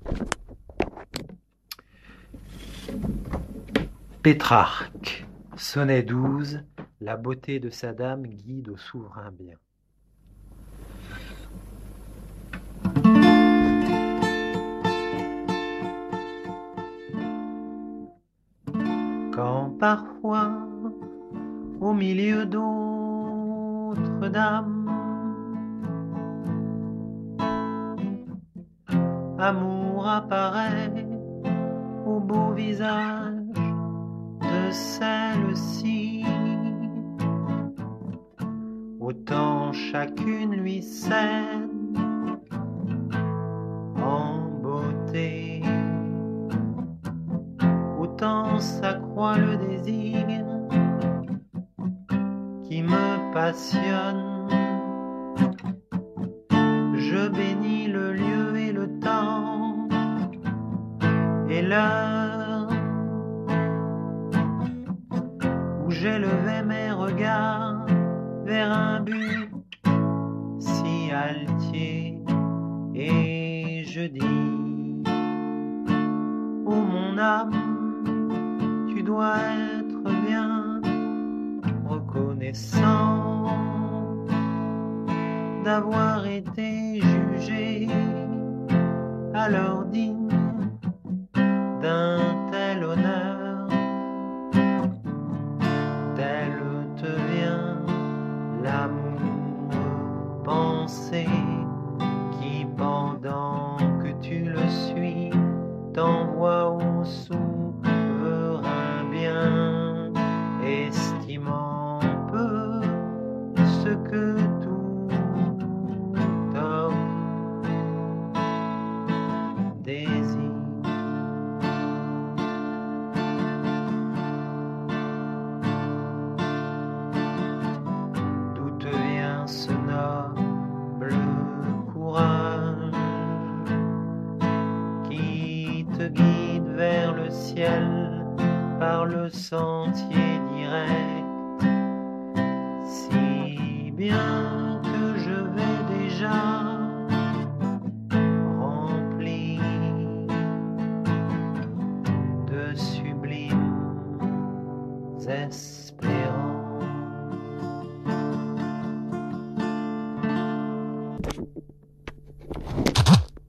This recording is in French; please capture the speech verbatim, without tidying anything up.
Pétrarque, sonnet douze, la beauté de sa dame guide au souverain bien. Quand parfois, au milieu d'autres dames, amour apparaît au beau visage de celle-ci, autant chacune lui cède en beauté, autant s'accroît le désir qui me passionne. Je bénis le lieu et le temps et l'heure où j'élevais mes regards vers un but si altier, et je dis: oh mon âme, tu dois être bien reconnaissant d'avoir été jugé alors digne d'un tel honneur. Tel te vient l'amour pensé qui, pendant que tu le suis, t'envoie au souverain bien, estimant peu ce que tout homme désire. D'où te vient ce noble courage qui te guide vers le ciel par le sentier direct, si bien que je vais déjà rempli de sublimes esprits.